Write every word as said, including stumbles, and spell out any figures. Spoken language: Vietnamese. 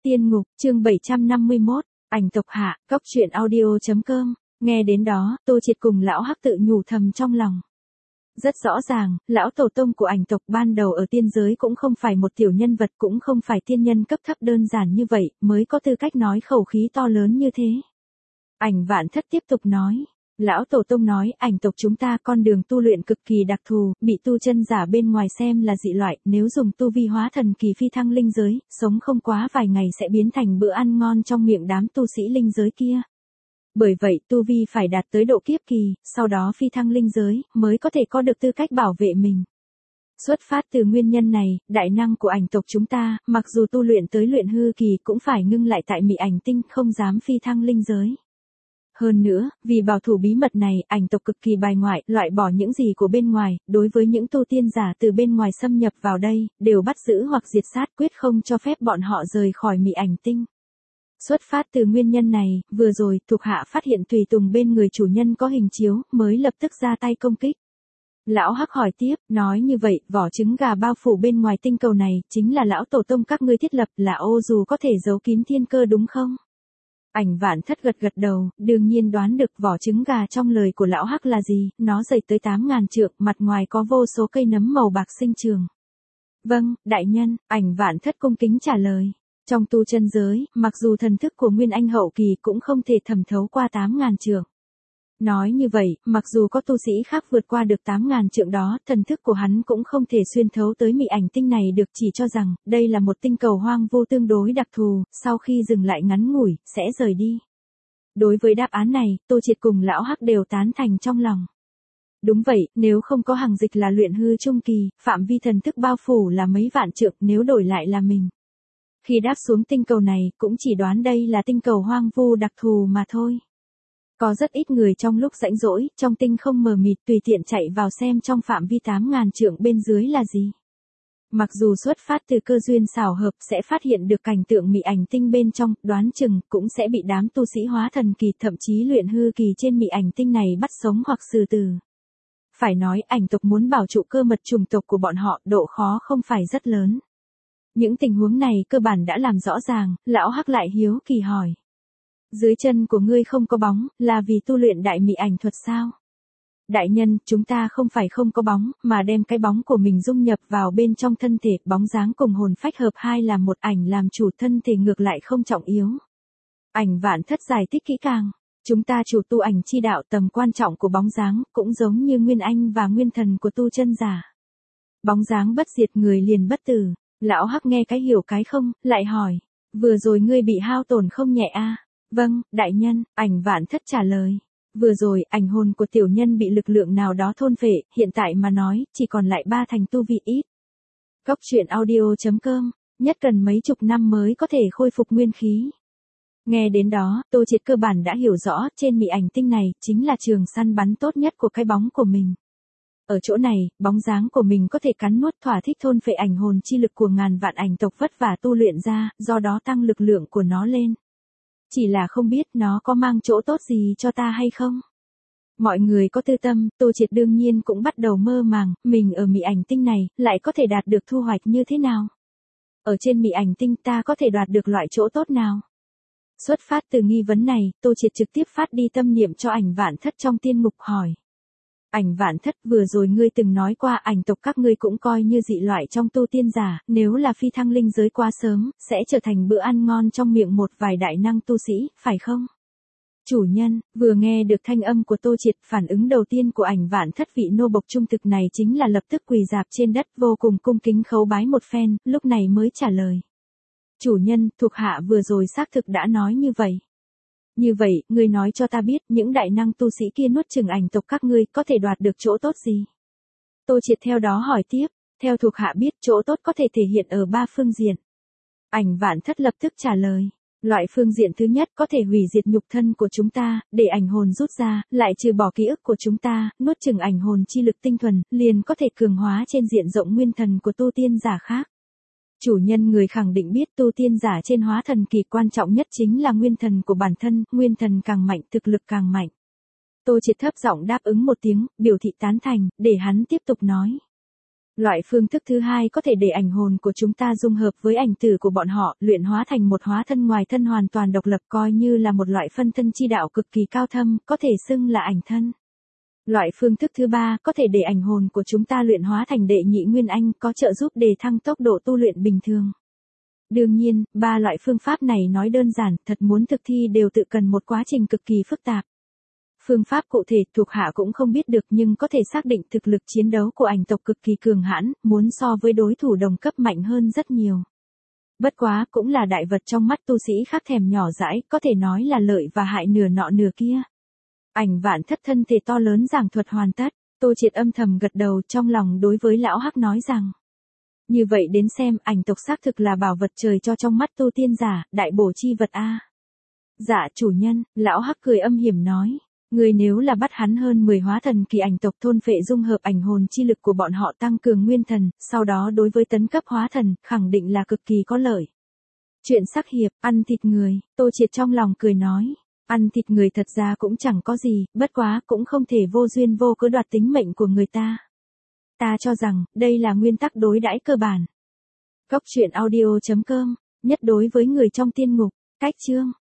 Tiên ngục, chương bảy trăm năm mươi mốt, ảnh tộc hạ, cóc truyện audio.com, nghe đến đó, Tô Triệt cùng lão Hắc tự nhủ thầm trong lòng. Rất rõ ràng, lão tổ tông của ảnh tộc ban đầu ở tiên giới cũng không phải một tiểu nhân vật, cũng không phải tiên nhân cấp thấp đơn giản như vậy, mới có tư cách nói khẩu khí to lớn như thế. Ảnh Vạn Thất tiếp tục nói. Lão tổ tông nói, ảnh tộc chúng ta con đường tu luyện cực kỳ đặc thù, bị tu chân giả bên ngoài xem là dị loại, nếu dùng tu vi hóa thần kỳ phi thăng linh giới, sống không quá vài ngày sẽ biến thành bữa ăn ngon trong miệng đám tu sĩ linh giới kia. Bởi vậy tu vi phải đạt tới độ kiếp kỳ, sau đó phi thăng linh giới, mới có thể có được tư cách bảo vệ mình. Xuất phát từ nguyên nhân này, đại năng của ảnh tộc chúng ta, mặc dù tu luyện tới luyện hư kỳ cũng phải ngưng lại tại Mị Ảnh Tinh, không dám phi thăng linh giới. Hơn nữa, vì bảo thủ bí mật này, ảnh tộc cực kỳ bài ngoại, loại bỏ những gì của bên ngoài, đối với những tu tiên giả từ bên ngoài xâm nhập vào đây, đều bắt giữ hoặc diệt sát, quyết không cho phép bọn họ rời khỏi Mị Ảnh Tinh. Xuất phát từ nguyên nhân này, vừa rồi, thuộc hạ phát hiện tùy tùng bên người chủ nhân có hình chiếu, mới lập tức ra tay công kích. Lão Hắc hỏi tiếp, nói như vậy, vỏ trứng gà bao phủ bên ngoài tinh cầu này, chính là lão tổ tông các ngươi thiết lập, là ô dù có thể giấu kín thiên cơ đúng không? Ảnh Vạn Thất gật gật đầu, đương nhiên đoán được vỏ trứng gà trong lời của lão Hắc là gì, nó dày tới tám ngàn trượng, mặt ngoài có vô số cây nấm màu bạc sinh trường. Vâng, đại nhân, Ảnh Vạn Thất cung kính trả lời. Trong tu chân giới, mặc dù thần thức của Nguyên Anh hậu kỳ cũng không thể thẩm thấu qua tám ngàn trượng. Nói như vậy, mặc dù có tu sĩ khác vượt qua được tám ngàn trượng đó, thần thức của hắn cũng không thể xuyên thấu tới Mị Ảnh Tinh này được, chỉ cho rằng, đây là một tinh cầu hoang vu tương đối đặc thù, sau khi dừng lại ngắn ngủi, sẽ rời đi. Đối với đáp án này, Tô Triệt cùng lão Hắc đều tán thành trong lòng. Đúng vậy, nếu không có Hằng Dịch là luyện hư trung kỳ, phạm vi thần thức bao phủ là mấy vạn trượng, nếu đổi lại là mình. Khi đáp xuống tinh cầu này, cũng chỉ đoán đây là tinh cầu hoang vu đặc thù mà thôi. Có rất ít người trong lúc rảnh rỗi, trong tinh không mờ mịt tùy tiện chạy vào xem trong phạm vi tám ngàn trượng bên dưới là gì. Mặc dù xuất phát từ cơ duyên xảo hợp sẽ phát hiện được cảnh tượng Mị Ảnh Tinh bên trong, đoán chừng cũng sẽ bị đám tu sĩ hóa thần kỳ thậm chí luyện hư kỳ trên Mị Ảnh Tinh này bắt sống hoặc xử tử. Phải nói ảnh tộc muốn bảo trụ cơ mật chủng tộc của bọn họ, độ khó không phải rất lớn. Những tình huống này cơ bản đã làm rõ ràng, lão Hắc lại hiếu kỳ hỏi. Dưới chân của ngươi không có bóng, là vì tu luyện đại mị ảnh thuật sao? Đại nhân, chúng ta không phải không có bóng, mà đem cái bóng của mình dung nhập vào bên trong thân thể, bóng dáng cùng hồn phách hợp hai là một, ảnh làm chủ thân thể ngược lại không trọng yếu. Ảnh Vạn Thất giải thích kỹ càng. Chúng ta chủ tu ảnh chi đạo, tầm quan trọng của bóng dáng, cũng giống như Nguyên Anh và Nguyên Thần của tu chân giả. Bóng dáng bất diệt, người liền bất tử. Lão Hắc nghe cái hiểu cái không, lại hỏi. Vừa rồi ngươi bị hao tổn không nhẹ a? À? Vâng, đại nhân, Ảnh Vạn Thất trả lời. Vừa rồi, ảnh hồn của tiểu nhân bị lực lượng nào đó thôn phệ, hiện tại mà nói, chỉ còn lại ba thành tu vị ít. Cóc truyện audio.com, nhất cần mấy chục năm mới có thể khôi phục nguyên khí. Nghe đến đó, Tô Triệt cơ bản đã hiểu rõ, trên Mị Ảnh Tinh này, chính là trường săn bắn tốt nhất của cái bóng của mình. Ở chỗ này, bóng dáng của mình có thể cắn nuốt thỏa thích thôn phệ ảnh hồn chi lực của ngàn vạn ảnh tộc vất vả tu luyện ra, do đó tăng lực lượng của nó lên. Chỉ là không biết nó có mang chỗ tốt gì cho ta hay không? Mọi người có tư tâm, Tô Triệt đương nhiên cũng bắt đầu mơ màng, mình ở Mị Ảnh Tinh này, lại có thể đạt được thu hoạch như thế nào? Ở trên Mị Ảnh Tinh ta có thể đoạt được loại chỗ tốt nào? Xuất phát từ nghi vấn này, Tô Triệt trực tiếp phát đi tâm niệm cho Ảnh Vạn Thất trong tiên mục hỏi. Ảnh Vạn Thất, vừa rồi ngươi từng nói qua ảnh tộc các ngươi cũng coi như dị loại trong tu tiên giả, nếu là phi thăng linh giới quá sớm, sẽ trở thành bữa ăn ngon trong miệng một vài đại năng tu sĩ, phải không? Chủ nhân, vừa nghe được thanh âm của Tô Triệt, phản ứng đầu tiên của Ảnh Vạn Thất vị nô bộc trung thực này chính là lập tức quỳ rạp trên đất vô cùng cung kính khấu bái một phen, lúc này mới trả lời. Chủ nhân, thuộc hạ vừa rồi xác thực đã nói như vậy. Như vậy, ngươi nói cho ta biết, những đại năng tu sĩ kia nuốt chửng ảnh tộc các ngươi có thể đoạt được chỗ tốt gì? Tô Triệt theo đó hỏi tiếp, theo thuộc hạ biết chỗ tốt có thể thể hiện ở ba phương diện. Ảnh Vạn Thất lập tức trả lời, loại phương diện thứ nhất có thể hủy diệt nhục thân của chúng ta, để ảnh hồn rút ra, lại trừ bỏ ký ức của chúng ta, nuốt chửng ảnh hồn chi lực tinh thuần, liền có thể cường hóa trên diện rộng nguyên thần của tu tiên giả khác. Chủ nhân người khẳng định biết tu tiên giả trên hóa thần kỳ quan trọng nhất chính là nguyên thần của bản thân, nguyên thần càng mạnh thực lực càng mạnh. Tô Triệt thấp giọng đáp ứng một tiếng, biểu thị tán thành, để hắn tiếp tục nói. Loại phương thức thứ hai có thể để ảnh hồn của chúng ta dung hợp với ảnh tử của bọn họ, luyện hóa thành một hóa thân ngoài thân hoàn toàn độc lập, coi như là một loại phân thân chi đạo cực kỳ cao thâm, có thể xưng là ảnh thân. Loại phương thức thứ ba có thể để ảnh hồn của chúng ta luyện hóa thành đệ nhị nguyên anh, có trợ giúp đề thăng tốc độ tu luyện bình thường. Đương nhiên, ba loại phương pháp này nói đơn giản, thật muốn thực thi đều tự cần một quá trình cực kỳ phức tạp. Phương pháp cụ thể thuộc hạ cũng không biết được, nhưng có thể xác định thực lực chiến đấu của ảnh tộc cực kỳ cường hãn, muốn so với đối thủ đồng cấp mạnh hơn rất nhiều. Bất quá cũng là đại vật trong mắt tu sĩ khác thèm nhỏ dãi, có thể nói là lợi và hại nửa nọ nửa kia. Ảnh vạn thất thân thể to lớn giảng thuật hoàn tất, Tô Triệt âm thầm gật đầu, trong lòng đối với lão hắc nói rằng. Như vậy đến xem, ảnh tộc xác thực là bảo vật trời cho trong mắt tu tiên giả, đại bổ chi vật a. Dạ chủ nhân, lão hắc cười âm hiểm nói. Người nếu là bắt hắn hơn mười hóa thần kỳ ảnh tộc thôn phệ dung hợp ảnh hồn chi lực của bọn họ tăng cường nguyên thần, sau đó đối với tấn cấp hóa thần, khẳng định là cực kỳ có lợi. Chuyện sắc hiệp, ăn thịt người, Tô Triệt trong lòng cười nói. Ăn thịt người thật ra cũng chẳng có gì, bất quá cũng không thể vô duyên vô cớ đoạt tính mệnh của người ta. Ta cho rằng, đây là nguyên tắc đối đãi cơ bản. Góc truyện audio chấm com, nhất đối với người trong tiên ngục, cách chương.